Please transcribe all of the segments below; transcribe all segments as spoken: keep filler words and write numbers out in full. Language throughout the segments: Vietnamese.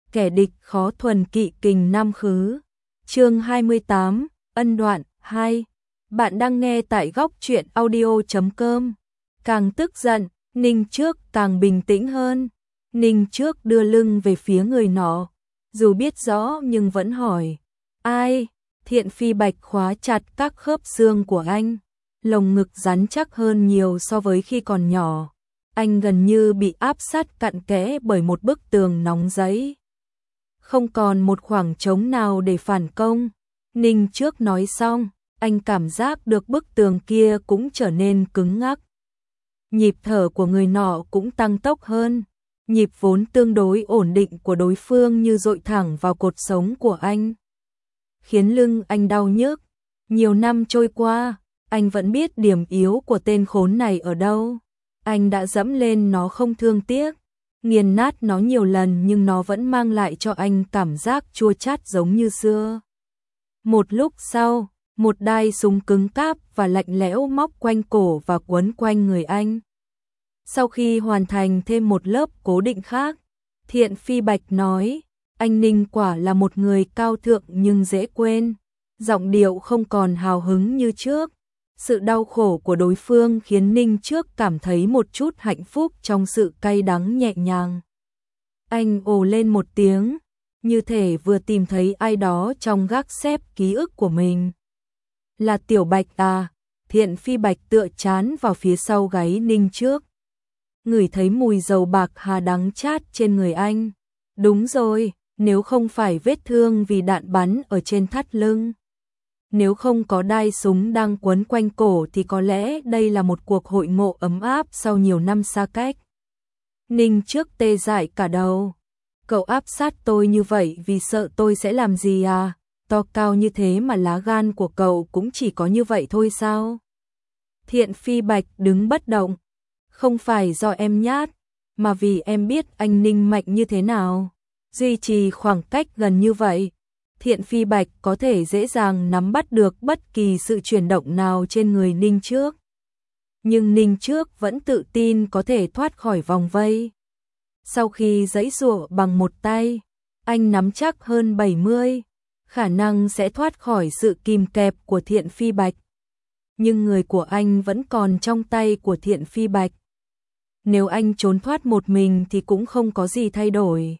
kẻ địch khó thuần kỵ kình nam khứ. Chương hai mươi tám, ân đoạn hai. Bạn đang nghe tại góc truyện audio chấm com. Càng tức giận, Ninh Trước càng bình tĩnh hơn. Ninh Trước đưa lưng về phía người nọ, dù biết rõ nhưng vẫn hỏi, ai? Thiện Phi Bạch khóa chặt các khớp xương của anh, lồng ngực rắn chắc hơn nhiều so với khi còn nhỏ. Anh gần như bị áp sát cặn kẽ bởi một bức tường nóng giấy. Không còn một khoảng trống nào để phản công. Ninh Trước nói xong, anh cảm giác được bức tường kia cũng trở nên cứng ngắc. Nhịp thở của người nọ cũng tăng tốc hơn. Nhịp vốn tương đối ổn định của đối phương như dội thẳng vào cột sống của anh, khiến lưng anh đau nhức. Nhiều năm trôi qua, anh vẫn biết điểm yếu của tên khốn này ở đâu. Anh đã dẫm lên nó không thương tiếc, nghiền nát nó nhiều lần, nhưng nó vẫn mang lại cho anh cảm giác chua chát giống như xưa. Một lúc sau, một đai súng cứng cáp và lạnh lẽo móc quanh cổ và quấn quanh người anh. Sau khi hoàn thành thêm một lớp cố định khác, Thiện Phi Bạch nói, anh Ninh quả là một người cao thượng nhưng dễ quên. Giọng điệu không còn hào hứng như trước. Sự đau khổ của đối phương khiến Ninh Trước cảm thấy một chút hạnh phúc trong sự cay đắng nhẹ nhàng. Anh ồ lên một tiếng, như thể vừa tìm thấy ai đó trong gác xếp ký ức của mình. Là Tiểu Bạch à? Thiện Phi Bạch tựa chán vào phía sau gáy Ninh Trước, ngửi thấy mùi dầu bạc hà đắng chát trên người anh. Đúng rồi, nếu không phải vết thương vì đạn bắn ở trên thắt lưng, nếu không có đai súng đang quấn quanh cổ thì có lẽ đây là một cuộc hội ngộ ấm áp sau nhiều năm xa cách. Ninh Trước tê dại cả đầu. Cậu áp sát tôi như vậy vì sợ tôi sẽ làm gì à? To cao như thế mà lá gan của cậu cũng chỉ có như vậy thôi sao? Thiện Phi Bạch đứng bất động. Không phải do em nhát, mà vì em biết anh Ninh mạnh như thế nào. Duy trì khoảng cách gần như vậy, Thiện Phi Bạch có thể dễ dàng nắm bắt được bất kỳ sự chuyển động nào trên người Ninh Trước. Nhưng Ninh Trước vẫn tự tin có thể thoát khỏi vòng vây. Sau khi giãy giụa bằng một tay, anh nắm chắc hơn bảy mươi, khả năng sẽ thoát khỏi sự kìm kẹp của Thiện Phi Bạch. Nhưng người của anh vẫn còn trong tay của Thiện Phi Bạch. Nếu anh trốn thoát một mình thì cũng không có gì thay đổi.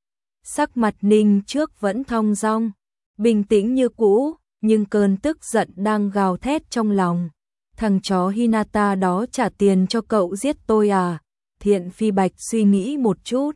Sắc mặt Ninh Trước vẫn thong dong, bình tĩnh như cũ, nhưng cơn tức giận đang gào thét trong lòng. Thằng chó Hinata đó trả tiền cho cậu giết tôi à? Thiện Phi Bạch suy nghĩ một chút.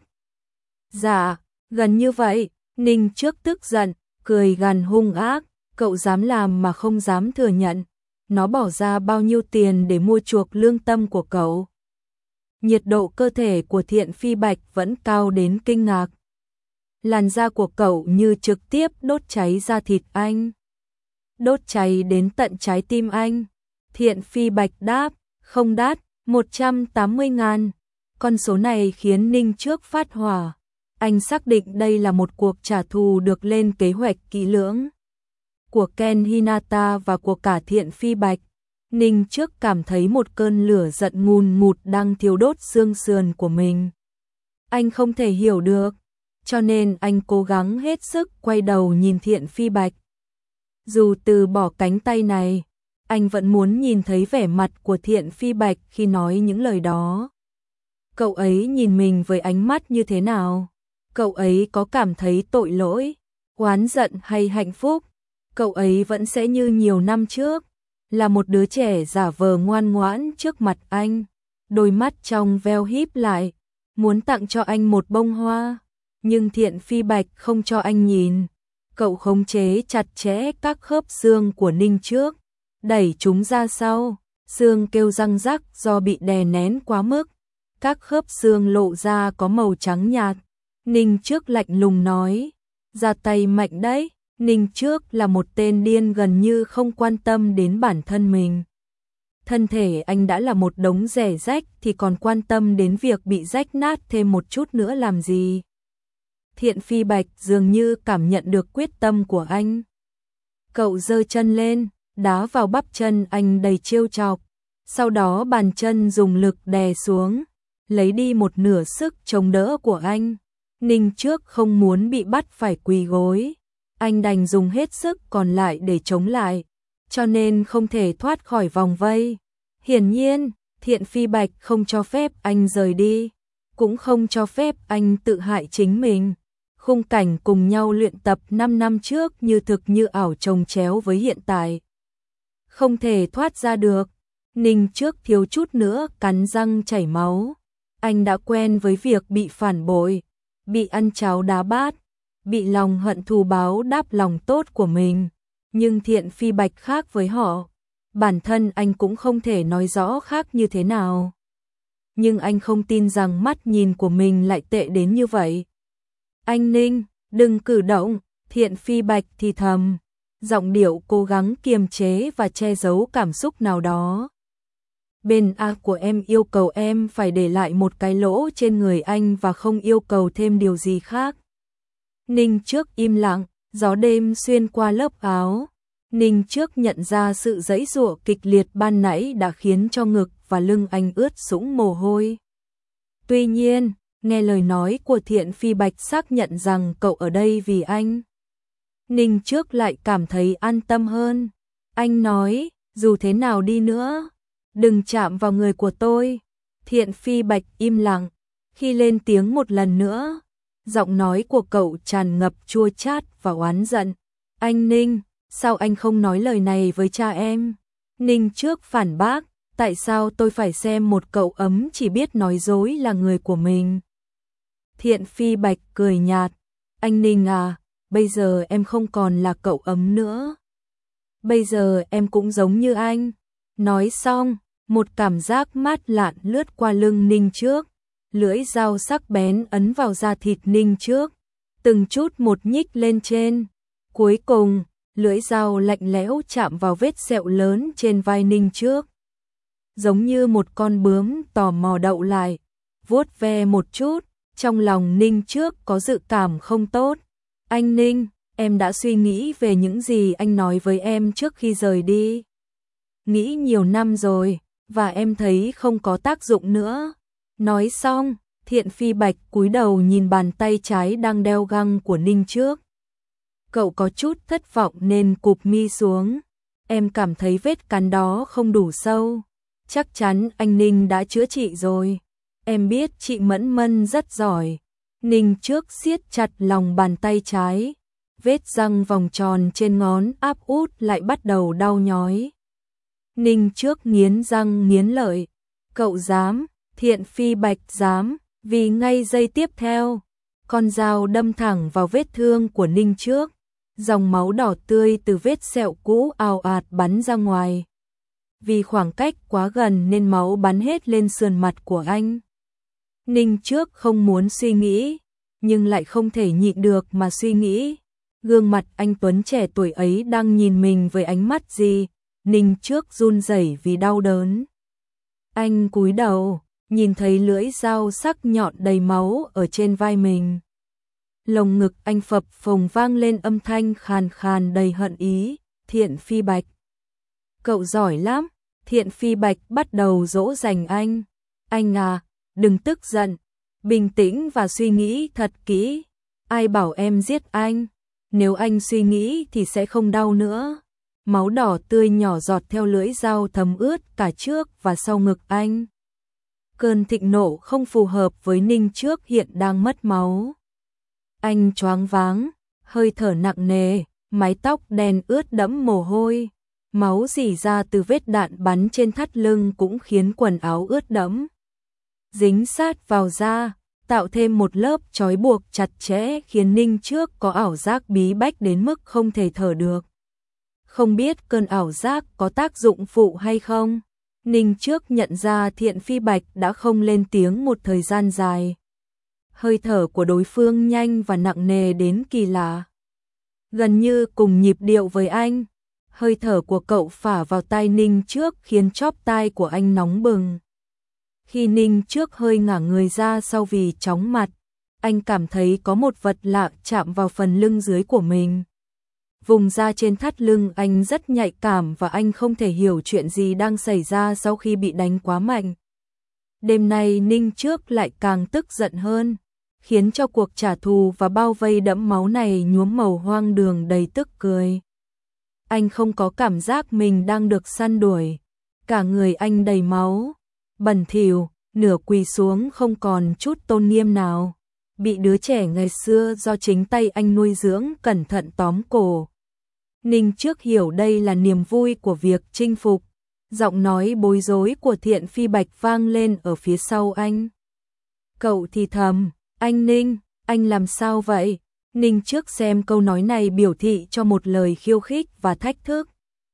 Dạ, gần như vậy. Ninh Trước tức giận, cười gằn hung ác. Cậu dám làm mà không dám thừa nhận. Nó bỏ ra bao nhiêu tiền để mua chuộc lương tâm của cậu? Nhiệt độ cơ thể của Thiện Phi Bạch vẫn cao đến kinh ngạc. Làn da của cậu như trực tiếp đốt cháy da thịt anh, đốt cháy đến tận trái tim anh. Thiện Phi Bạch đáp, không đắt, một trăm tám mươi ngàn. Con số này khiến Ninh Trước phát hỏa. Anh xác định đây là một cuộc trả thù được lên kế hoạch kỹ lưỡng của Ken Hinata và của cả Thiện Phi Bạch. Ninh Trước cảm thấy một cơn lửa giận ngùn ngụt đang thiêu đốt xương sườn của mình. Anh không thể hiểu được, cho nên anh cố gắng hết sức quay đầu nhìn Thiện Phi Bạch. Dù từ bỏ cánh tay này, anh vẫn muốn nhìn thấy vẻ mặt của Thiện Phi Bạch khi nói những lời đó. Cậu ấy nhìn mình với ánh mắt như thế nào? Cậu ấy có cảm thấy tội lỗi, oán giận hay hạnh phúc? Cậu ấy vẫn sẽ như nhiều năm trước, là một đứa trẻ giả vờ ngoan ngoãn trước mặt anh, đôi mắt trong veo híp lại, muốn tặng cho anh một bông hoa. Nhưng Thiện Phi Bạch không cho anh nhìn. Cậu khống chế chặt chẽ các khớp xương của Ninh Trước, đẩy chúng ra sau. Xương kêu răng rắc do bị đè nén quá mức. Các khớp xương lộ ra có màu trắng nhạt. Ninh Trước lạnh lùng nói, ra tay mạnh đấy. Ninh Trước là một tên điên gần như không quan tâm đến bản thân mình. Thân thể anh đã là một đống rẻ rách thì còn quan tâm đến việc bị rách nát thêm một chút nữa làm gì? Thiện Phi Bạch dường như cảm nhận được quyết tâm của anh. Cậu giơ chân lên, đá vào bắp chân anh đầy trêu chọc. Sau đó bàn chân dùng lực đè xuống, lấy đi một nửa sức chống đỡ của anh. Ninh Trước không muốn bị bắt phải quỳ gối. Anh đành dùng hết sức còn lại để chống lại, cho nên không thể thoát khỏi vòng vây. Hiển nhiên, Thiện Phi Bạch không cho phép anh rời đi, cũng không cho phép anh tự hại chính mình. Khung cảnh cùng nhau luyện tập năm năm trước như thực như ảo chồng chéo với hiện tại. Không thể thoát ra được. Ninh Trước thiếu chút nữa cắn răng chảy máu. Anh đã quen với việc bị phản bội, bị ăn cháo đá bát, bị lòng hận thù báo đáp lòng tốt của mình. Nhưng Thiện Phi Bạch khác với họ. Bản thân anh cũng không thể nói rõ khác như thế nào. Nhưng anh không tin rằng mắt nhìn của mình lại tệ đến như vậy. Anh Ninh, đừng cử động, Thiện Phi Bạch thì thầm. Giọng điệu cố gắng kiềm chế và che giấu cảm xúc nào đó. Bên A của em yêu cầu em phải để lại một cái lỗ trên người anh và không yêu cầu thêm điều gì khác. Ninh Trước im lặng, gió đêm xuyên qua lớp áo. Ninh Trước nhận ra sự giãy giụa kịch liệt ban nãy đã khiến cho ngực và lưng anh ướt sũng mồ hôi. Tuy nhiên, nghe lời nói của Thiện Phi Bạch xác nhận rằng cậu ở đây vì anh. Ninh Trước lại cảm thấy an tâm hơn. Anh nói, dù thế nào đi nữa, đừng chạm vào người của tôi. Thiện Phi Bạch im lặng, khi lên tiếng một lần nữa, giọng nói của cậu tràn ngập chua chát và oán giận. Anh Ninh, sao anh không nói lời này với cha em? Ninh Trước phản bác, tại sao tôi phải xem một cậu ấm chỉ biết nói dối là người của mình? Thiện Phi Bạch cười nhạt, anh Ninh à, bây giờ em không còn là cậu ấm nữa. Bây giờ em cũng giống như anh. Nói xong, một cảm giác mát lạn lướt qua lưng Ninh Trước. Lưỡi dao sắc bén ấn vào da thịt Ninh Trước, từng chút một nhích lên trên. Cuối cùng, lưỡi dao lạnh lẽo chạm vào vết sẹo lớn trên vai Ninh Trước. Giống như một con bướm tò mò đậu lại, vuốt ve một chút, trong lòng Ninh Trước có dự cảm không tốt. Anh Ninh, em đã suy nghĩ về những gì anh nói với em trước khi rời đi. Nghĩ nhiều năm rồi, và em thấy không có tác dụng nữa. Nói xong, Thiện Phi Bạch cúi đầu nhìn bàn tay trái đang đeo găng của Ninh Trước. Cậu có chút thất vọng nên cụp mi xuống. Em cảm thấy vết cắn đó không đủ sâu. Chắc chắn anh Ninh đã chữa trị rồi. Em biết chị Mẫn Mân rất giỏi. Ninh Trước siết chặt lòng bàn tay trái. Vết răng vòng tròn trên ngón áp út lại bắt đầu đau nhói. Ninh Trước nghiến răng nghiến lợi. Cậu dám? Thiện Phi Bạch dám, vì ngay giây tiếp theo, con dao đâm thẳng vào vết thương của Ninh Trước. Dòng máu đỏ tươi từ vết sẹo cũ ào ạt bắn ra ngoài. Vì khoảng cách quá gần nên máu bắn hết lên sườn mặt của anh. Ninh Trước không muốn suy nghĩ, nhưng lại không thể nhịn được mà suy nghĩ. Gương mặt anh tuấn trẻ tuổi ấy đang nhìn mình với ánh mắt gì? Ninh Trước run rẩy vì đau đớn. Anh cúi đầu, nhìn thấy lưỡi dao sắc nhọn đầy máu ở trên vai mình. Lồng ngực anh phập phồng vang lên âm thanh khàn khàn đầy hận ý. Thiện Phi Bạch, cậu giỏi lắm. Thiện Phi Bạch bắt đầu dỗ dành anh. Anh à, đừng tức giận, bình tĩnh và suy nghĩ thật kỹ. Ai bảo em giết anh? Nếu anh suy nghĩ thì sẽ không đau nữa. Máu đỏ tươi nhỏ giọt theo lưỡi dao thấm ướt cả trước và sau ngực anh. Cơn thịnh nộ không phù hợp với Ninh Trước hiện đang mất máu. Anh choáng váng, hơi thở nặng nề, mái tóc đen ướt đẫm mồ hôi. Máu rỉ ra từ vết đạn bắn trên thắt lưng cũng khiến quần áo ướt đẫm. Dính sát vào da, tạo thêm một lớp trói buộc chặt chẽ khiến Ninh Trước có ảo giác bí bách đến mức không thể thở được. Không biết cơn ảo giác có tác dụng phụ hay không? Ninh Trước nhận ra Thiện Phi Bạch đã không lên tiếng một thời gian dài. Hơi thở của đối phương nhanh và nặng nề đến kỳ lạ. Gần như cùng nhịp điệu với anh. Hơi thở của cậu phả vào tai Ninh Trước khiến chóp tai của anh nóng bừng. Khi Ninh Trước hơi ngả người ra sau vì chóng mặt, anh cảm thấy có một vật lạ chạm vào phần lưng dưới của mình. Vùng da trên thắt lưng anh rất nhạy cảm và anh không thể hiểu chuyện gì đang xảy ra sau khi bị đánh quá mạnh. Đêm nay Ninh Trước lại càng tức giận hơn. khiến cho cuộc trả thù và bao vây đẫm máu này nhuốm màu hoang đường đầy tức cười. Anh không có cảm giác mình đang được săn đuổi, cả người anh đầy máu, bẩn thỉu, nửa quỳ xuống không còn chút tôn nghiêm nào, bị đứa trẻ ngày xưa do chính tay anh nuôi dưỡng cẩn thận tóm cổ. Ninh Trước hiểu đây là niềm vui của việc chinh phục, giọng nói bối rối của Thiện Phi Bạch vang lên ở phía sau anh. Cậu thì thầm, anh Ninh, anh làm sao vậy? Ninh Trước xem câu nói này biểu thị cho một lời khiêu khích và thách thức.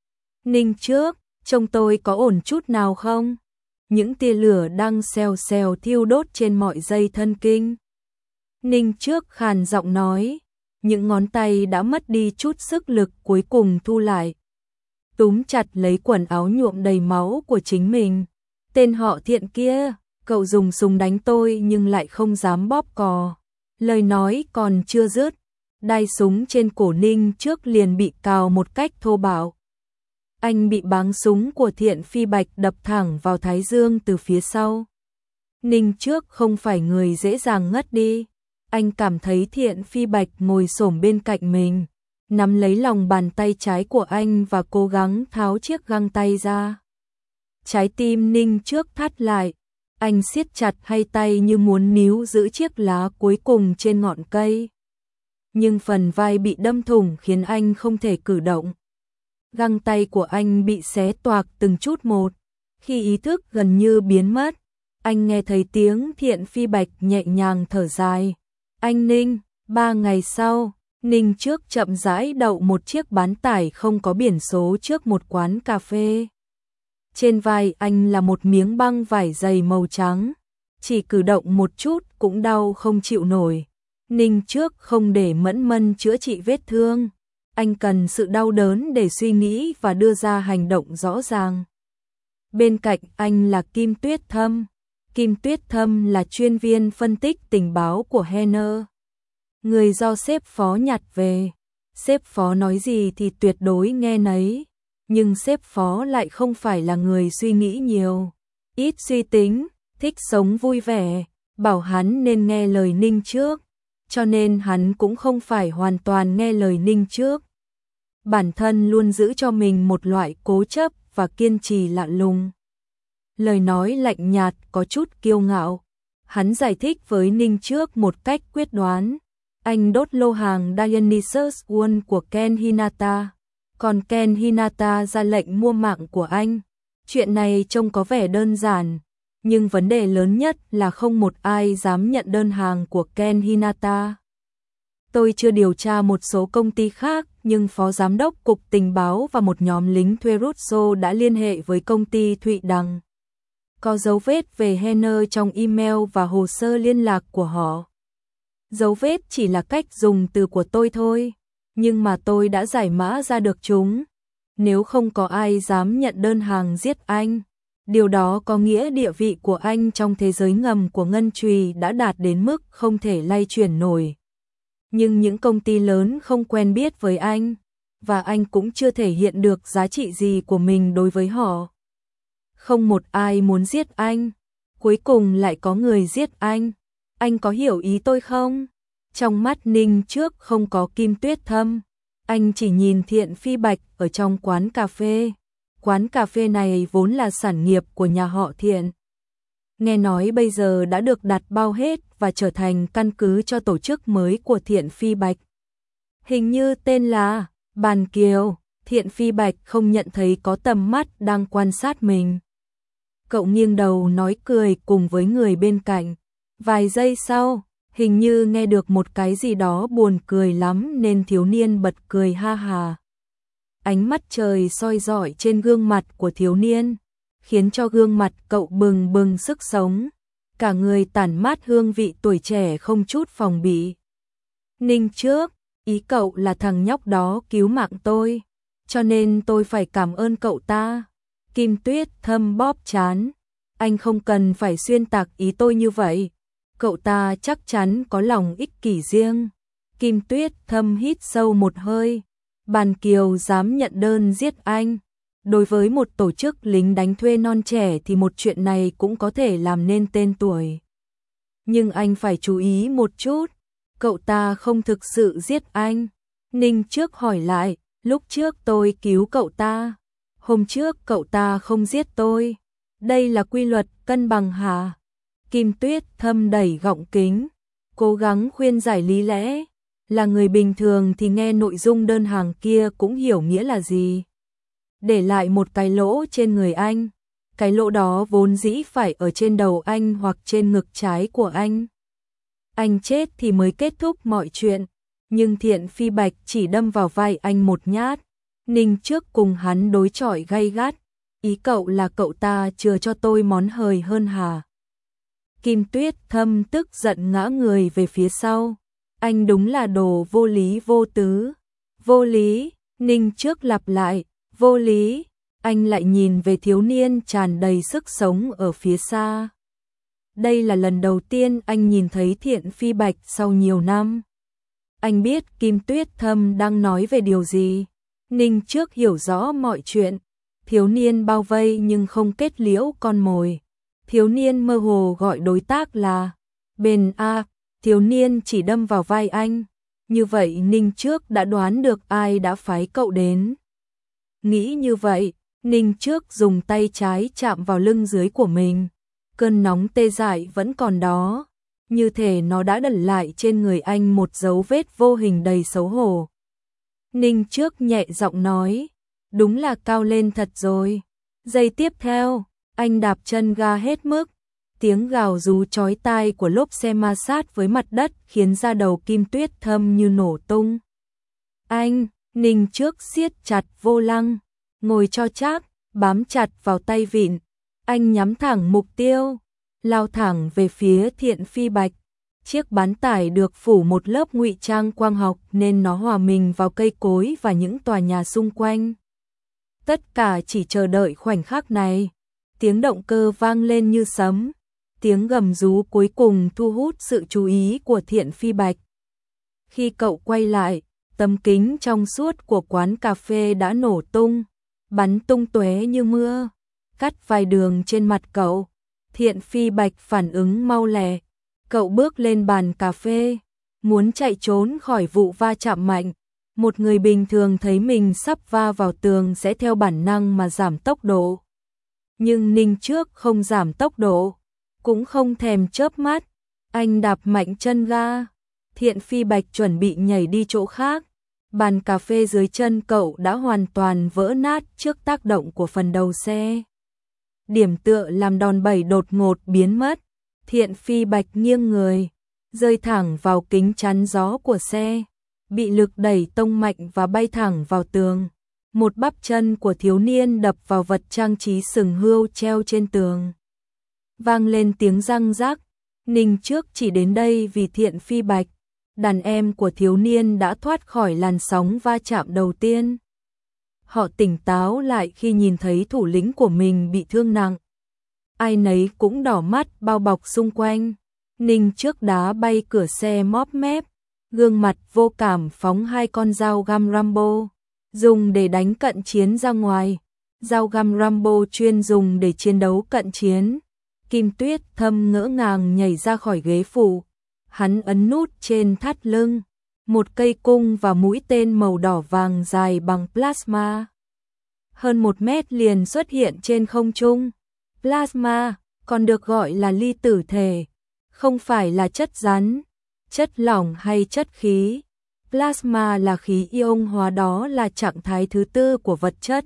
Ninh Trước, trông tôi có ổn chút nào không? Những tia lửa đang xèo xèo thiêu đốt trên mọi dây thân kinh. Ninh Trước khàn giọng nói, những ngón tay đã mất đi chút sức lực cuối cùng thu lại. Túm chặt lấy quần áo nhuộm đầy máu của chính mình. Tên họ Thiện kia, cậu dùng súng đánh tôi nhưng lại không dám bóp cò. Lời nói còn chưa dứt, đai súng trên cổ Ninh Trước liền bị cào một cách thô bạo. Anh bị báng súng của Thiện Phi Bạch đập thẳng vào thái dương từ phía sau. Ninh Trước không phải người dễ dàng ngất đi. Anh cảm thấy Thiện Phi Bạch ngồi xổm bên cạnh mình, nắm lấy lòng bàn tay trái của anh và cố gắng tháo chiếc găng tay ra. Trái tim Ninh Trước thắt lại, anh siết chặt hai tay như muốn níu giữ chiếc lá cuối cùng trên ngọn cây. Nhưng phần vai bị đâm thủng khiến anh không thể cử động. Găng tay của anh bị xé toạc từng chút một. Khi ý thức gần như biến mất, anh nghe thấy tiếng Thiện Phi Bạch nhẹ nhàng thở dài. Anh Ninh, ba ngày sau, Ninh Trước chậm rãi đậu một chiếc bán tải không có biển số trước một quán cà phê. Trên vai anh là một miếng băng vải dày màu trắng, chỉ cử động một chút cũng đau không chịu nổi. Ninh Trước không để mẫn mân chữa trị vết thương, anh cần sự đau đớn để suy nghĩ và đưa ra hành động rõ ràng. Bên cạnh anh là Kim Tuyết Thâm. Kim Tuyết Thâm là chuyên viên phân tích tình báo của Henner, người do sếp phó nhặt về. Sếp phó nói gì thì tuyệt đối nghe nấy, nhưng sếp phó lại không phải là người suy nghĩ nhiều, ít suy tính, thích sống vui vẻ, bảo hắn nên nghe lời Ninh Trước, cho nên hắn cũng không phải hoàn toàn nghe lời Ninh Trước. Bản thân luôn giữ cho mình một loại cố chấp và kiên trì lạ lùng. Lời nói lạnh nhạt có chút kiêu ngạo. Hắn giải thích với Ninh Trước một cách quyết đoán. Anh đốt lô hàng Dionysus One của Ken Hinata, còn Ken Hinata ra lệnh mua mạng của anh. Chuyện này trông có vẻ đơn giản, nhưng vấn đề lớn nhất là không một ai dám nhận đơn hàng của Ken Hinata. Tôi chưa điều tra một số công ty khác, nhưng Phó Giám đốc Cục Tình báo và một nhóm lính thuê Russo đã liên hệ với công ty Thụy Đằng. Có dấu vết về Henner trong email và hồ sơ liên lạc của họ. Dấu vết chỉ là cách dùng từ của tôi thôi, nhưng mà tôi đã giải mã ra được chúng. Nếu không có ai dám nhận đơn hàng giết anh, điều đó có nghĩa địa vị của anh trong thế giới ngầm của Ngân Trùy đã đạt đến mức không thể lay chuyển nổi. Nhưng những công ty lớn không quen biết với anh, và anh cũng chưa thể hiện được giá trị gì của mình đối với họ. Không một ai muốn giết anh, cuối cùng lại có người giết anh. Anh có hiểu ý tôi không? Trong mắt Ninh Trước không có Kim Tuyết Thâm, anh chỉ nhìn Thiện Phi Bạch ở trong quán cà phê. Quán cà phê này vốn là sản nghiệp của nhà họ Thiện. Nghe nói bây giờ đã được đặt bao hết và trở thành căn cứ cho tổ chức mới của Thiện Phi Bạch. Hình như tên là Bàn Kiều. Thiện Phi Bạch không nhận thấy có tầm mắt đang quan sát mình. Cậu nghiêng đầu nói cười cùng với người bên cạnh. Vài giây sau, hình như nghe được một cái gì đó buồn cười lắm nên thiếu niên bật cười ha hà. Ánh mắt trời soi rọi trên gương mặt của thiếu niên, khiến cho gương mặt cậu bừng bừng sức sống, cả người tản mát hương vị tuổi trẻ không chút phòng bị. Ninh Trước, ý cậu là thằng nhóc đó cứu mạng tôi, cho nên tôi phải cảm ơn cậu ta. Kim Tuyết Thâm bóp trán, anh không cần phải xuyên tạc ý tôi như vậy, cậu ta chắc chắn có lòng ích kỷ riêng. Kim Tuyết Thâm hít sâu một hơi, Bàn Kiều dám nhận đơn giết anh. Đối với một tổ chức lính đánh thuê non trẻ thì một chuyện này cũng có thể làm nên tên tuổi. nhưng anh phải chú ý một chút, cậu ta không thực sự giết anh. Ninh Trước hỏi lại, lúc trước tôi cứu cậu ta, hôm trước cậu ta không giết tôi. Đây là quy luật cân bằng hả? Kim Tuyết Thâm đẩy gọng kính, cố gắng khuyên giải lý lẽ. Là người bình thường thì nghe nội dung đơn hàng kia cũng hiểu nghĩa là gì. Để lại một cái lỗ trên người anh. Cái lỗ đó vốn dĩ phải ở trên đầu anh hoặc trên ngực trái của anh. Anh chết thì mới kết thúc mọi chuyện. Nhưng Thiện Phi Bạch chỉ đâm vào vai anh một nhát. Ninh Trước cùng hắn đối chọi gay gắt. Ý cậu là cậu ta chừa cho tôi món hời hơn hả? Kim Tuyết Thâm tức giận ngã người về phía sau. Anh đúng là đồ vô lý vô tứ. Vô lý, Ninh Trước lặp lại, vô lý. Anh lại nhìn về thiếu niên tràn đầy sức sống ở phía xa. Đây là lần đầu tiên anh nhìn thấy Thiện Phi Bạch sau nhiều năm. Anh biết Kim Tuyết Thâm đang nói về điều gì. Ninh Trước hiểu rõ mọi chuyện. Thiếu niên bao vây nhưng không kết liễu con mồi. Thiếu niên mơ hồ gọi đối tác là bên A. Thiếu niên chỉ đâm vào vai anh. Như vậy Ninh Trước đã đoán được ai đã phái cậu đến. Nghĩ như vậy, Ninh Trước dùng tay trái chạm vào lưng dưới của mình. Cơn nóng tê dại vẫn còn đó. Như thể nó đã đẩn lại trên người anh một dấu vết vô hình đầy xấu hổ. Ninh Trước nhẹ giọng nói, đúng là cao lên thật rồi. Giây tiếp theo, anh đạp chân ga hết mức. Tiếng gào rú chói tai của lốp xe ma sát với mặt đất khiến da đầu Kim Tuyết Thâm như nổ tung. Anh, Ninh Trước siết chặt vô lăng, ngồi cho chắc, bám chặt vào tay vịn. Anh nhắm thẳng mục tiêu, lao thẳng về phía Thiện Phi Bạch. Chiếc bán tải được phủ một lớp ngụy trang quang học nên nó hòa mình vào cây cối và những tòa nhà xung quanh. Tất cả chỉ chờ đợi khoảnh khắc này. Tiếng động cơ vang lên như sấm. Tiếng gầm rú cuối cùng thu hút sự chú ý của Thiện Phi Bạch. Khi cậu quay lại, tấm kính trong suốt của quán cà phê đã nổ tung, bắn tung tóe như mưa, cắt vài đường trên mặt cậu. Thiện Phi Bạch phản ứng mau lẹ. Cậu bước lên bàn cà phê, muốn chạy trốn khỏi vụ va chạm mạnh. Một người bình thường thấy mình sắp va vào tường sẽ theo bản năng mà giảm tốc độ. Nhưng Ninh Trước không giảm tốc độ, cũng không thèm chớp mắt. Anh đạp mạnh chân ga. Thiện Phi Bạch chuẩn bị nhảy đi chỗ khác. Bàn cà phê dưới chân cậu đã hoàn toàn vỡ nát trước tác động của phần đầu xe. Điểm tựa làm đòn bẩy đột ngột biến mất. Thiện Phi Bạch nghiêng người, rơi thẳng vào kính chắn gió của xe, bị lực đẩy tông mạnh và bay thẳng vào tường. Một bắp chân của thiếu niên đập vào vật trang trí sừng hươu treo trên tường. Vang lên tiếng răng rắc. Ninh Trước chỉ đến đây vì Thiện Phi Bạch. Đàn em của thiếu niên đã thoát khỏi làn sóng va chạm đầu tiên. Họ tỉnh táo lại khi nhìn thấy thủ lĩnh của mình bị thương nặng. Ai nấy cũng đỏ mắt bao bọc xung quanh. Ninh Trước đá bay cửa xe móp mép, gương mặt vô cảm phóng hai con dao găm Rambo, dùng để đánh cận chiến ra ngoài. Dao găm Rambo chuyên dùng để chiến đấu cận chiến. Kim Tuyết Thâm ngỡ ngàng nhảy ra khỏi ghế phụ. Hắn ấn nút trên thắt lưng, một cây cung và mũi tên màu đỏ vàng dài bằng plasma. Hơn một mét liền xuất hiện trên không trung. Plasma, còn được gọi là ly tử thể, không phải là chất rắn, chất lỏng hay chất khí. Plasma là khí ion hóa, đó là trạng thái thứ tư của vật chất.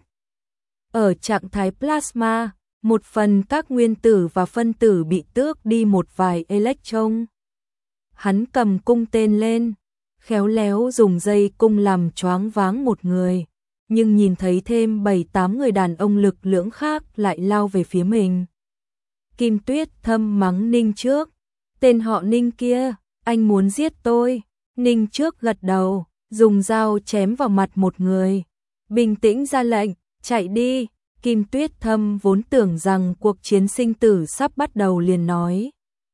Ở trạng thái plasma, một phần các nguyên tử và phân tử bị tước đi một vài electron. Hắn cầm cung tên lên, khéo léo dùng dây cung làm choáng váng một người, nhưng nhìn thấy thêm bảy tám người đàn ông lực lưỡng khác lại lao về phía mình. Kim Tuyết Thâm mắng Ninh Trước, tên họ Ninh kia, anh muốn giết tôi. Ninh Trước gật đầu, dùng dao chém vào mặt một người, bình tĩnh ra lệnh, chạy đi. Kim Tuyết Thâm vốn tưởng rằng cuộc chiến sinh tử sắp bắt đầu liền nói.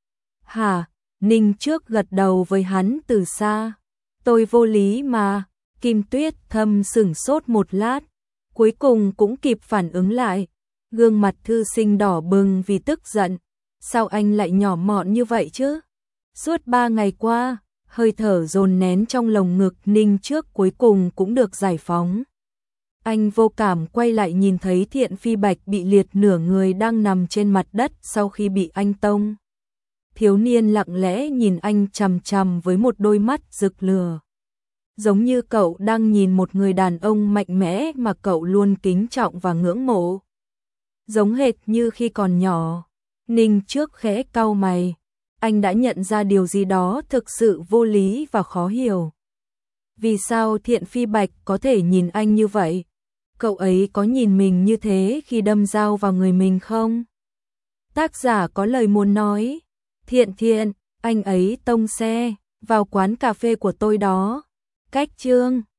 Hả? Ninh Trước gật đầu với hắn từ xa. Tôi vô lý mà. Kim Tuyết Thâm sửng sốt một lát, cuối cùng cũng kịp phản ứng lại. Gương mặt thư sinh đỏ bừng vì tức giận. Sao anh lại nhỏ mọn như vậy chứ? Suốt ba ngày qua, hơi thở dồn nén trong lồng ngực Ninh Trước cuối cùng cũng được giải phóng. Anh vô cảm quay lại nhìn thấy Thiện Phi Bạch bị liệt nửa người đang nằm trên mặt đất sau khi bị anh tông. Thiếu niên lặng lẽ nhìn anh chằm chằm với một đôi mắt rực lửa. Giống như cậu đang nhìn một người đàn ông mạnh mẽ mà cậu luôn kính trọng và ngưỡng mộ. Giống hệt như khi còn nhỏ. Ninh Trước khẽ cau mày. Anh đã nhận ra điều gì đó thực sự vô lý và khó hiểu. Vì sao Thiện Phi Bạch có thể nhìn anh như vậy? Cậu ấy có nhìn mình như thế khi đâm dao vào người mình không? Tác giả có lời muốn nói. Thiện Thiện, anh ấy tông xe vào quán cà phê của tôi đó. Cách chương